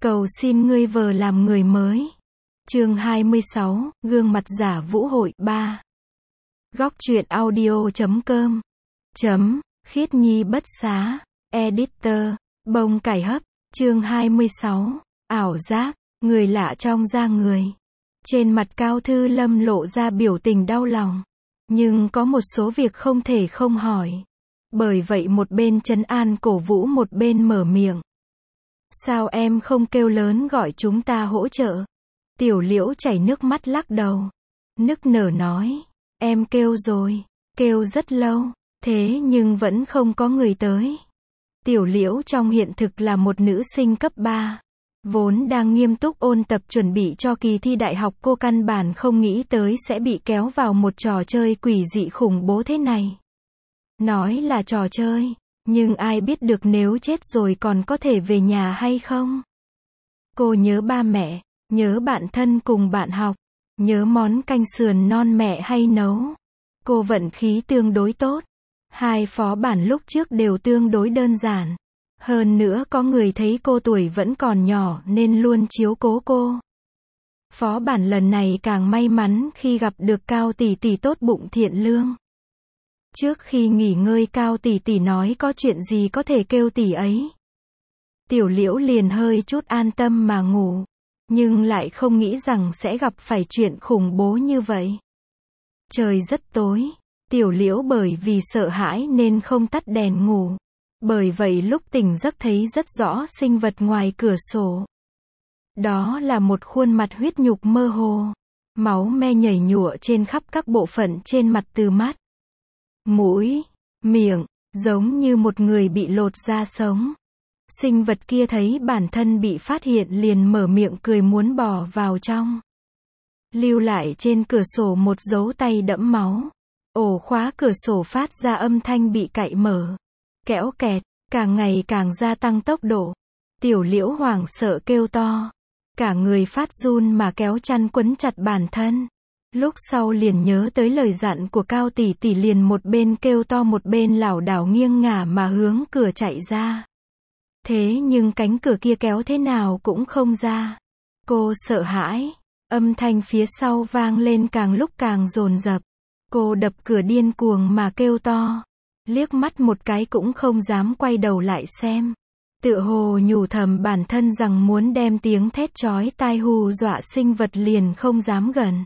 Cầu xin ngươi vờ làm người mới. Chương 26, gương mặt giả vũ hội 3. Góc truyện audio.com. Khiết Nhi bất xá. Editor. Bông cải hấp. Chương 26. Ảo giác. Người lạ trong da người. Trên mặt Cao Thư Lâm lộ ra biểu tình đau lòng. Nhưng có một số việc không thể không hỏi. Bởi vậy một bên trấn an cổ vũ một bên mở miệng. Sao em không kêu lớn gọi chúng ta hỗ trợ? Tiểu Liễu chảy nước mắt lắc đầu. Nức nở nói. Em kêu rồi. Kêu rất lâu. Thế nhưng vẫn không có người tới. Tiểu Liễu trong hiện thực là một nữ sinh cấp 3. Vốn đang nghiêm túc ôn tập chuẩn bị cho kỳ thi đại học, cô căn bản không nghĩ tới sẽ bị kéo vào một trò chơi quỷ dị khủng bố thế này. Nói là trò chơi, nhưng ai biết được nếu chết rồi còn có thể về nhà hay không? Cô nhớ ba mẹ, nhớ bạn thân cùng bạn học, nhớ món canh sườn non mẹ hay nấu. Cô vận khí tương đối tốt. 2 phó bản lúc trước đều tương đối đơn giản. Hơn nữa có người thấy cô tuổi vẫn còn nhỏ nên luôn chiếu cố cô. Phó bản lần này càng may mắn khi gặp được Cao tỷ tỷ tốt bụng thiện lương. Trước khi nghỉ ngơi Cao tỷ tỷ nói có chuyện gì có thể kêu tỷ ấy. Tiểu Liễu liền hơi chút an tâm mà ngủ. Nhưng lại không nghĩ rằng sẽ gặp phải chuyện khủng bố như vậy. Trời rất tối. Tiểu Liễu bởi vì sợ hãi nên không tắt đèn ngủ. Bởi vậy lúc tỉnh giấc thấy rất rõ sinh vật ngoài cửa sổ. Đó là một khuôn mặt huyết nhục mơ hồ. Máu me nhảy nhụa trên khắp các bộ phận trên mặt, từ mắt, mũi, miệng, giống như một người bị lột da sống. Sinh vật kia thấy bản thân bị phát hiện liền mở miệng cười muốn bò vào trong. Lưu lại trên cửa sổ một dấu tay đẫm máu. Ổ khóa cửa sổ phát ra âm thanh bị cạy mở. Kéo kẹt, càng ngày càng gia tăng tốc độ. Tiểu Liễu hoảng sợ kêu to. Cả người phát run mà kéo chăn quấn chặt bản thân. Lúc sau liền nhớ tới lời dặn của Cao tỷ tỷ, liền một bên kêu to một bên lảo đảo nghiêng ngả mà hướng cửa chạy ra. Thế nhưng cánh cửa kia kéo thế nào cũng không ra. Cô sợ hãi. Âm thanh phía sau vang lên càng lúc càng dồn dập. Cô đập cửa điên cuồng mà kêu to. Liếc mắt một cái cũng không dám quay đầu lại xem. Tựa hồ nhủ thầm bản thân rằng muốn đem tiếng thét chói tai hù dọa sinh vật liền không dám gần.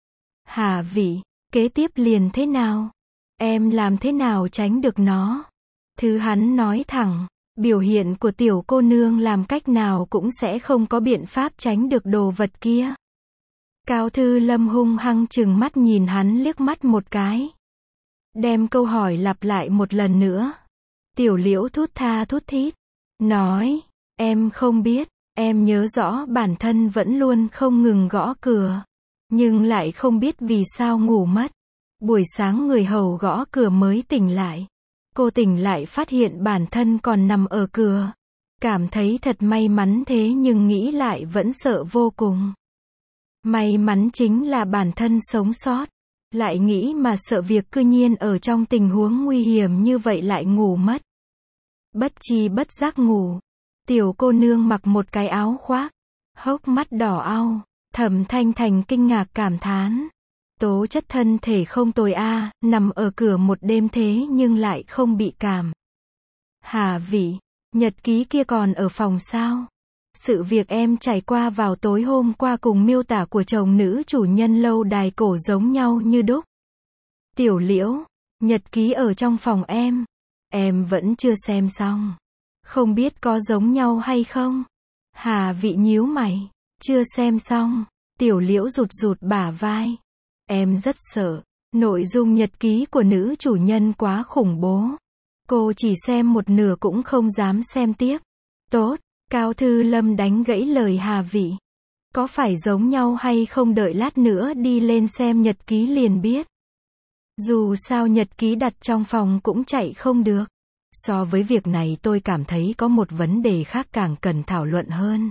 Hà vị, kế tiếp liền thế nào? Em làm thế nào tránh được nó? Thứ hắn nói thẳng, biểu hiện của tiểu cô nương làm cách nào cũng sẽ không có biện pháp tránh được đồ vật kia. Cao Thư Lâm hung hăng trừng mắt nhìn hắn liếc mắt một cái. Đem câu hỏi lặp lại một lần nữa. Tiểu Liễu thút tha thút thít. Nói, em không biết, em nhớ rõ bản thân vẫn luôn không ngừng gõ cửa. Nhưng lại không biết vì sao ngủ mất. Buổi sáng người hầu gõ cửa mới tỉnh lại. Cô tỉnh lại phát hiện bản thân còn nằm ở cửa. Cảm thấy thật may mắn, thế nhưng nghĩ lại vẫn sợ vô cùng. May mắn chính là bản thân sống sót. Lại nghĩ mà sợ việc cư nhiên ở trong tình huống nguy hiểm như vậy lại ngủ mất. Bất chi bất giác ngủ. Tiểu cô nương mặc một cái áo khoác. Hốc mắt đỏ au. Thẩm Thanh Thành kinh ngạc cảm thán. Tố chất thân thể không tồi a, nằm ở cửa một đêm thế nhưng lại không bị cảm. Hà vị, nhật ký kia còn ở phòng sao? Sự việc em trải qua vào tối hôm qua cùng miêu tả của chồng nữ chủ nhân lâu đài cổ giống nhau như đúc. Tiểu Liễu, nhật ký ở trong phòng em vẫn chưa xem xong. Không biết có giống nhau hay không? Hà vị nhíu mày, chưa xem xong. Tiểu Liễu rụt rụt bả vai. Em rất sợ, nội dung nhật ký của nữ chủ nhân quá khủng bố. Cô chỉ xem một nửa cũng không dám xem tiếp. Tốt. Cao Thư Lâm đánh gãy lời Hà vị. Có phải giống nhau hay không đợi lát nữa đi lên xem nhật ký liền biết. Dù sao nhật ký đặt trong phòng cũng chạy không được. So với việc này tôi cảm thấy có một vấn đề khác càng cần thảo luận hơn.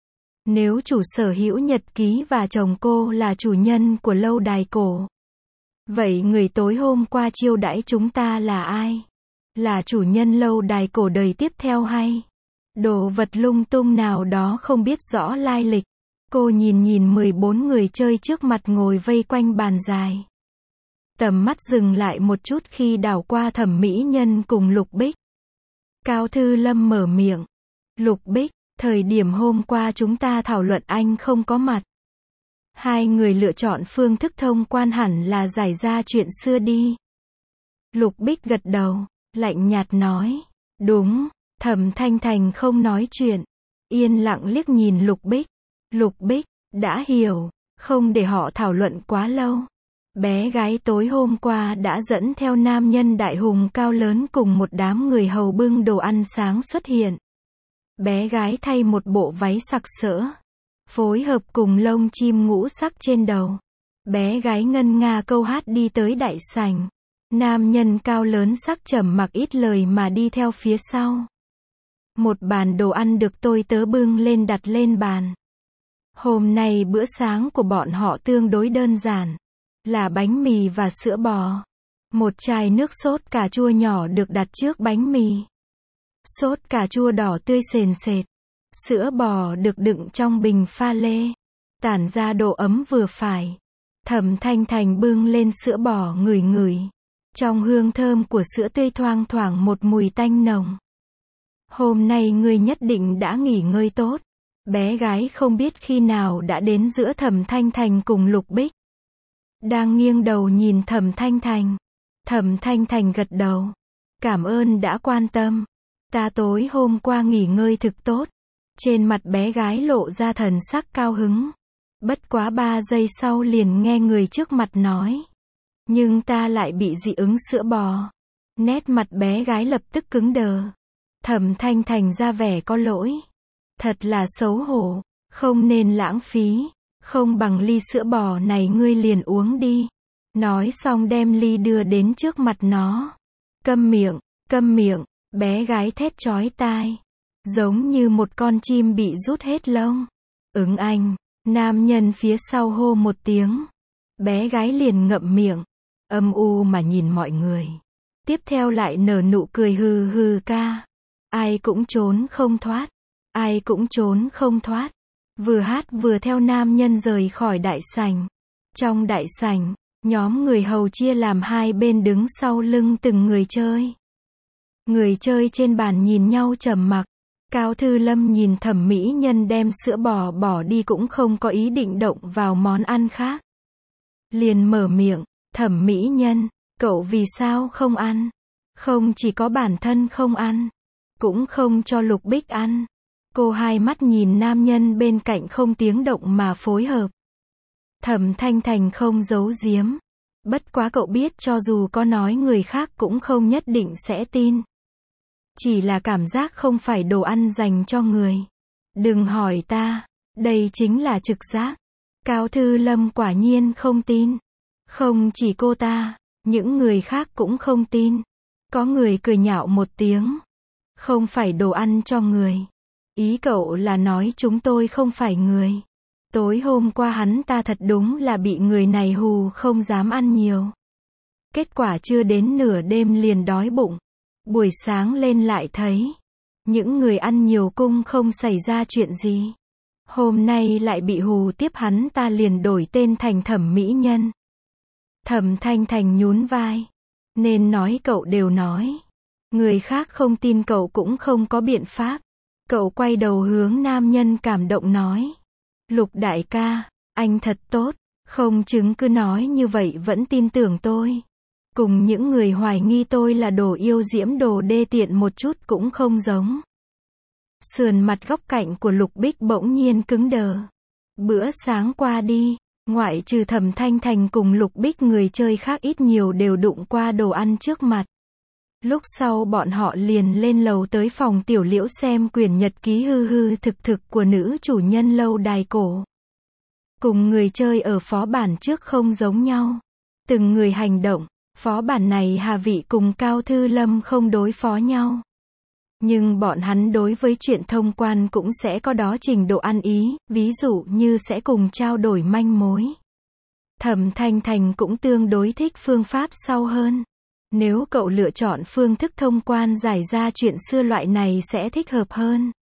Nếu chủ sở hữu nhật ký và chồng cô là chủ nhân của lâu đài cổ, vậy người tối hôm qua chiêu đãi chúng ta là ai? Là chủ nhân lâu đài cổ đời tiếp theo hay? Đồ vật lung tung nào đó không biết rõ lai lịch. Cô nhìn 14 người chơi trước mặt ngồi vây quanh bàn dài. Tầm mắt dừng lại một chút khi đảo qua Thẩm Mỹ Nhân cùng Lục Bích. Cao Thư Lâm mở miệng. Lục Bích, thời điểm hôm qua chúng ta thảo luận anh không có mặt. Hai người lựa chọn phương thức thông quan hẳn là giải ra chuyện xưa đi. Lục Bích gật đầu, lạnh nhạt nói. Đúng. Thẩm Thanh Thành không nói chuyện. Yên lặng liếc nhìn Lục Bích. Lục Bích, đã hiểu, không để họ thảo luận quá lâu. Bé gái tối hôm qua đã dẫn theo nam nhân đại hùng cao lớn cùng một đám người hầu bưng đồ ăn sáng xuất hiện. Bé gái thay một bộ váy sặc sỡ, phối hợp cùng lông chim ngũ sắc trên đầu. Bé gái ngân nga câu hát đi tới đại sảnh. Nam nhân cao lớn sắc trầm mặc ít lời mà đi theo phía sau. Một bàn đồ ăn được tôi tớ bưng lên đặt lên bàn. Hôm nay bữa sáng của bọn họ tương đối đơn giản, là bánh mì và sữa bò. Một chai nước sốt cà chua nhỏ được đặt trước bánh mì. Sốt cà chua đỏ tươi sền sệt. Sữa bò được đựng trong bình pha lê, tản ra độ ấm vừa phải. Thẩm Thanh Thành bưng lên sữa bò ngửi ngửi. Trong hương thơm của sữa tươi thoang thoảng một mùi tanh nồng. Hôm nay ngươi nhất định đã nghỉ ngơi tốt. Bé gái không biết khi nào đã đến giữa Thẩm Thanh Thành cùng Lục Bích. Đang nghiêng đầu nhìn Thẩm Thanh Thành. Thẩm Thanh Thành gật đầu. Cảm ơn đã quan tâm. Ta tối hôm qua nghỉ ngơi thực tốt. Trên mặt bé gái lộ ra thần sắc cao hứng. Bất quá 3 giây sau liền nghe người trước mặt nói. Nhưng ta lại bị dị ứng sữa bò. Nét mặt bé gái lập tức cứng đờ. Thẩm Thanh Thành ra vẻ có lỗi. Thật là xấu hổ, không nên lãng phí, không bằng ly sữa bò này ngươi liền uống đi. Nói xong đem ly đưa đến trước mặt nó. Câm miệng, bé gái thét chói tai. Giống như một con chim bị rút hết lông. Ứng anh, nam nhân phía sau hô một tiếng. Bé gái liền ngậm miệng, âm u mà nhìn mọi người. Tiếp theo lại nở nụ cười hừ hừ ca. Ai cũng trốn không thoát. Ai cũng trốn không thoát. Vừa hát vừa theo nam nhân rời khỏi đại sảnh. Trong đại sảnh, nhóm người hầu chia làm hai bên đứng sau lưng từng người chơi. Người chơi trên bàn nhìn nhau trầm mặc. Cao Thư Lâm nhìn Thẩm Mỹ Nhân đem sữa bò bỏ đi cũng không có ý định động vào món ăn khác. Liền mở miệng, Thẩm Mỹ Nhân, cậu vì sao không ăn? Không chỉ có bản thân không ăn, cũng không cho Lục Bích ăn. Cô hai mắt nhìn nam nhân bên cạnh không tiếng động mà phối hợp. Thẩm Thanh Thành không giấu giếm. Bất quá cậu biết cho dù có nói người khác cũng không nhất định sẽ tin. Chỉ là cảm giác không phải đồ ăn dành cho người. Đừng hỏi ta, đây chính là trực giác. Cao Thư Lâm quả nhiên không tin. Không chỉ cô ta, những người khác cũng không tin. Có người cười nhạo một tiếng. Không phải đồ ăn cho người. Ý cậu là nói chúng tôi không phải người. Tối hôm qua hắn ta thật đúng là bị người này hù không dám ăn nhiều. Kết quả chưa đến nửa đêm liền đói bụng. Buổi sáng lên lại thấy. Những người ăn nhiều cung không xảy ra chuyện gì. Hôm nay lại bị hù tiếp hắn ta liền đổi tên thành Thẩm Mỹ Nhân. Thẩm Thanh Thành nhún vai. Nên nói cậu đều nói. Người khác không tin cậu cũng không có biện pháp. Cậu quay đầu hướng nam nhân cảm động nói. Lục đại ca, anh thật tốt, không chứng cứ nói như vậy vẫn tin tưởng tôi. Cùng những người hoài nghi tôi là đồ yêu diễm đồ đê tiện một chút cũng không giống. Sườn mặt góc cạnh của Lục Bích bỗng nhiên cứng đờ. Bữa sáng qua đi, ngoại trừ Thẩm Thanh Thành cùng Lục Bích người chơi khác ít nhiều đều đụng qua đồ ăn trước mặt. Lúc sau bọn họ liền lên lầu tới phòng Tiểu Liễu xem quyển nhật ký hư hư thực thực của nữ chủ nhân lâu đài cổ. Cùng người chơi ở phó bản trước không giống nhau. Từng người hành động, phó bản này Hà Vị cùng Cao Thư Lâm không đối phó nhau. Nhưng bọn hắn đối với chuyện thông quan cũng sẽ có đó trình độ ăn ý, ví dụ như sẽ cùng trao đổi manh mối. Thẩm Thanh Thành cũng tương đối thích phương pháp sau hơn. Nếu cậu lựa chọn phương thức thông quan giải ra chuyện xưa loại này sẽ thích hợp hơn.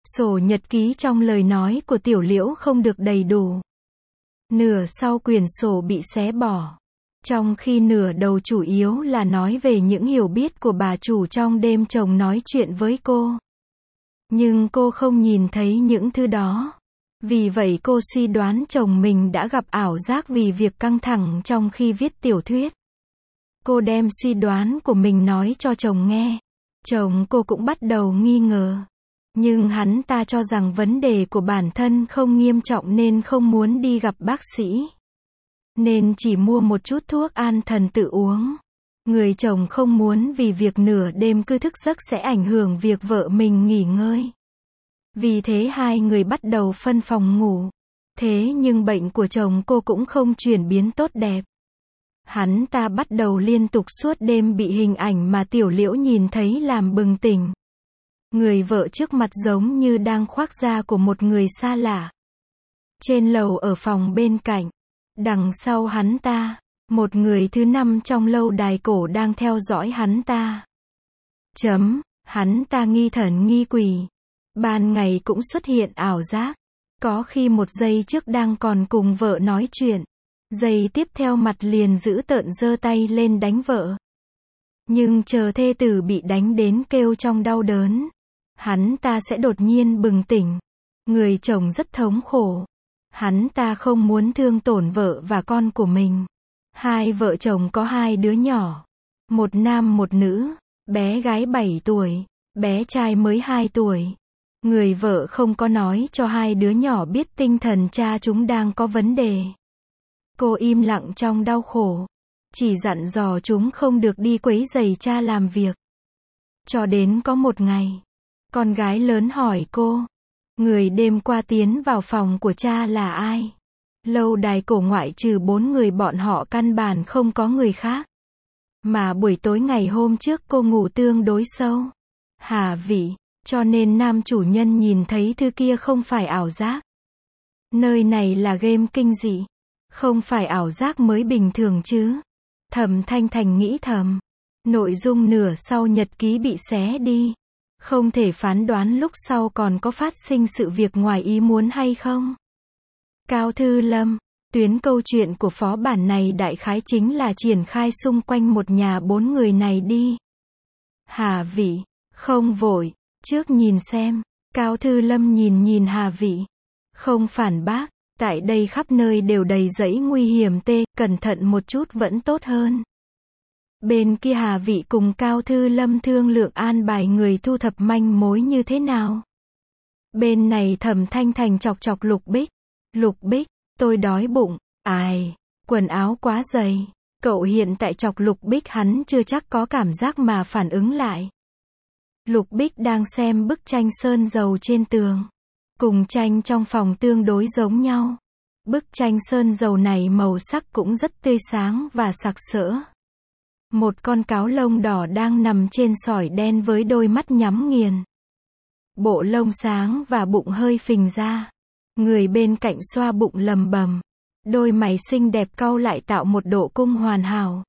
Sổ nhật ký trong lời nói của Tiểu Liễu không được đầy đủ. Nửa sau quyển sổ bị xé bỏ. Trong khi nửa đầu chủ yếu là nói về những hiểu biết của bà chủ trong đêm chồng nói chuyện với cô. Nhưng cô không nhìn thấy những thứ đó. Vì vậy cô suy đoán chồng mình đã gặp ảo giác vì việc căng thẳng trong khi viết tiểu thuyết. Cô đem suy đoán của mình nói cho chồng nghe. Chồng cô cũng bắt đầu nghi ngờ. Nhưng hắn ta cho rằng vấn đề của bản thân không nghiêm trọng nên không muốn đi gặp bác sĩ. Nên chỉ mua một chút thuốc an thần tự uống. Người chồng không muốn vì việc nửa đêm cứ thức giấc sẽ ảnh hưởng việc vợ mình nghỉ ngơi. Vì thế hai người bắt đầu phân phòng ngủ. Thế nhưng bệnh của chồng cô cũng không chuyển biến tốt đẹp. Hắn ta bắt đầu liên tục suốt đêm bị hình ảnh mà Tiểu Liễu nhìn thấy làm bừng tỉnh. Người vợ trước mặt giống như đang khoác da của một người xa lạ. Trên lầu ở phòng bên cạnh. Đằng sau hắn ta, một người thứ năm trong lâu đài cổ đang theo dõi hắn ta. Hắn ta nghi thần nghi quỷ. Ban ngày cũng xuất hiện ảo giác. Có khi một giây trước đang còn cùng vợ nói chuyện. Giây tiếp theo mặt liền dữ tợn giơ tay lên đánh vợ. Nhưng chờ thê tử bị đánh đến kêu trong đau đớn. Hắn ta sẽ đột nhiên bừng tỉnh. Người chồng rất thống khổ. Hắn ta không muốn thương tổn vợ và con của mình. Hai vợ chồng có hai đứa nhỏ. Một nam một nữ. Bé gái 7 tuổi. Bé trai mới 2 tuổi. Người vợ không có nói cho hai đứa nhỏ biết tinh thần cha chúng đang có vấn đề. Cô im lặng trong đau khổ. Chỉ dặn dò chúng không được đi quấy rầy cha làm việc. Cho đến có một ngày. Con gái lớn hỏi cô. Người đêm qua tiến vào phòng của cha là ai? Lâu đài cổ ngoại trừ 4 người bọn họ căn bản không có người khác. Mà buổi tối ngày hôm trước cô ngủ tương đối sâu. Hà vị. Cho nên nam chủ nhân nhìn thấy thứ kia không phải ảo giác. Nơi này là game kinh dị. Không phải ảo giác mới bình thường chứ. Thẩm Thanh Thành nghĩ thầm. Nội dung nửa sau nhật ký bị xé đi. Không thể phán đoán lúc sau còn có phát sinh sự việc ngoài ý muốn hay không. Cao Thư Lâm. Tuyến câu chuyện của phó bản này đại khái chính là triển khai xung quanh một nhà 4 người này đi. Hà vị. Không vội. Trước nhìn xem. Cao Thư Lâm nhìn Hà vị. Không phản bác. Tại đây khắp nơi đều đầy dãy nguy hiểm cẩn thận một chút vẫn tốt hơn. Bên kia Hà vị cùng Cao Thư Lâm thương lượng an bài người thu thập manh mối như thế nào. Bên này Thẩm Thanh Thành chọc chọc Lục Bích. Lục Bích, tôi đói bụng. Ai, quần áo quá dày. Cậu hiện tại chọc Lục Bích hắn chưa chắc có cảm giác mà phản ứng lại. Lục Bích đang xem bức tranh sơn dầu trên tường. Cùng tranh trong phòng tương đối giống nhau. Bức tranh sơn dầu này màu sắc cũng rất tươi sáng và sặc sỡ. Một con cáo lông đỏ đang nằm trên sỏi đen với đôi mắt nhắm nghiền. Bộ lông sáng và bụng hơi phình ra. Người bên cạnh xoa bụng lầm bầm. Đôi mày xinh đẹp cau lại tạo một độ cung hoàn hảo.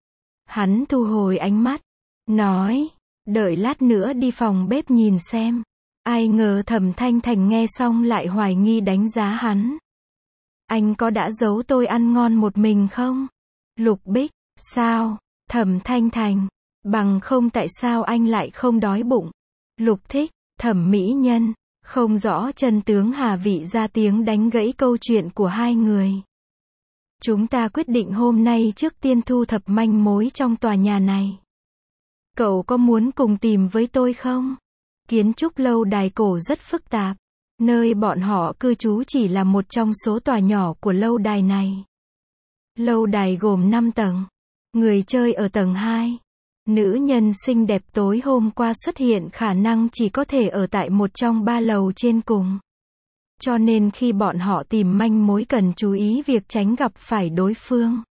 Hắn thu hồi ánh mắt. Nói, đợi lát nữa đi phòng bếp nhìn xem. Ai ngờ Thẩm Thanh Thành nghe xong lại hoài nghi đánh giá hắn. Anh có đã giấu tôi ăn ngon một mình không? Lục Bích, sao? Thẩm Thanh Thành, bằng không tại sao anh lại không đói bụng? Lục Thích, Thẩm mỹ nhân, không rõ chân tướng Hà vị ra tiếng đánh gãy câu chuyện của hai người. Chúng ta quyết định hôm nay trước tiên thu thập manh mối trong tòa nhà này. Cậu có muốn cùng tìm với tôi không? Kiến trúc lâu đài cổ rất phức tạp. Nơi bọn họ cư trú chỉ là một trong số tòa nhỏ của lâu đài này. Lâu đài gồm 5 tầng. Người chơi ở tầng 2. Nữ nhân xinh đẹp tối hôm qua xuất hiện khả năng chỉ có thể ở tại một trong 3 lầu trên cùng. Cho nên khi bọn họ tìm manh mối cần chú ý việc tránh gặp phải đối phương.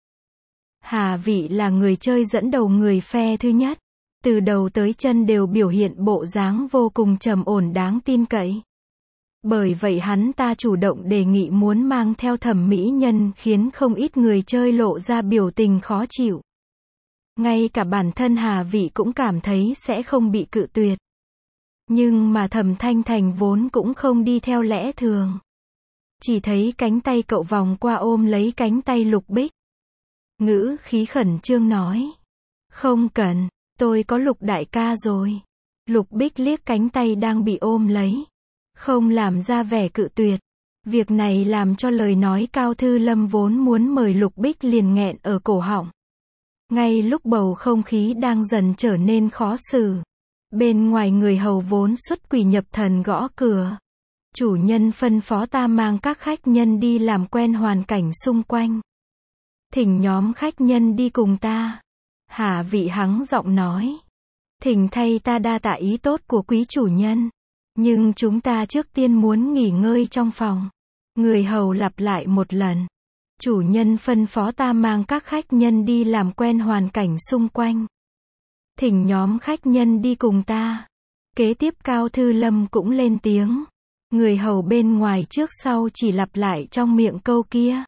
Hà vị là người chơi dẫn đầu người phe thứ nhất. Từ đầu tới chân đều biểu hiện bộ dáng vô cùng trầm ổn đáng tin cậy. Bởi vậy hắn ta chủ động đề nghị muốn mang theo thẩm mỹ nhân khiến không ít người chơi lộ ra biểu tình khó chịu. Ngay cả bản thân Hà vị cũng cảm thấy sẽ không bị cự tuyệt. Nhưng mà Thẩm Thanh Thành vốn cũng không đi theo lẽ thường. Chỉ thấy cánh tay cậu vòng qua ôm lấy cánh tay Lục Bích. Ngữ khí khẩn trương nói. Không cần, tôi có Lục đại ca rồi. Lục Bích liếc cánh tay đang bị ôm lấy. Không làm ra vẻ cự tuyệt. Việc này làm cho lời nói Cao Thư Lâm vốn muốn mời Lục Bích liền nghẹn ở cổ họng. Ngay lúc bầu không khí đang dần trở nên khó xử. Bên ngoài người hầu vốn xuất quỷ nhập thần gõ cửa. Chủ nhân phân phó ta mang các khách nhân đi làm quen hoàn cảnh xung quanh. Thỉnh nhóm khách nhân đi cùng ta. Hà Vị hắng giọng nói. Thỉnh thay ta đa tạ ý tốt của quý chủ nhân. Nhưng chúng ta trước tiên muốn nghỉ ngơi trong phòng. Người hầu lặp lại một lần. Chủ nhân phân phó ta mang các khách nhân đi làm quen hoàn cảnh xung quanh. Thỉnh nhóm khách nhân đi cùng ta. Kế tiếp Cao Thư Lâm cũng lên tiếng. Người hầu bên ngoài trước sau chỉ lặp lại trong miệng câu kia.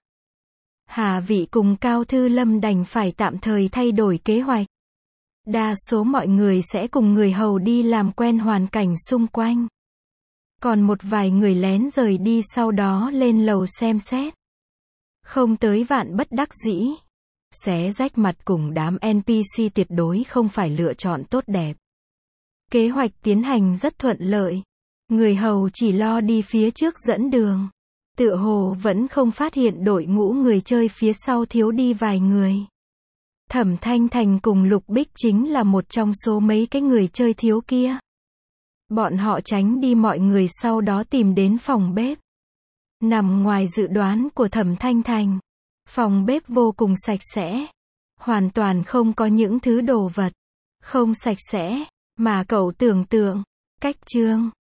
Hà Vị cùng Cao Thư Lâm đành phải tạm thời thay đổi kế hoạch. Đa số mọi người sẽ cùng người hầu đi làm quen hoàn cảnh xung quanh. Còn một vài người lén rời đi sau đó lên lầu xem xét. Không tới vạn bất đắc dĩ. Xé rách mặt cùng đám NPC tuyệt đối không phải lựa chọn tốt đẹp. Kế hoạch tiến hành rất thuận lợi. Người hầu chỉ lo đi phía trước dẫn đường. Tựa hồ vẫn không phát hiện đội ngũ người chơi phía sau thiếu đi vài người. Thẩm Thanh Thành cùng Lục Bích chính là một trong số mấy cái người chơi thiếu kia. Bọn họ tránh đi mọi người sau đó tìm đến phòng bếp. Nằm ngoài dự đoán của Thẩm Thanh Thành. Phòng bếp vô cùng sạch sẽ. Hoàn toàn không có những thứ đồ vật. Không sạch sẽ, mà cậu tưởng tượng. Cách chương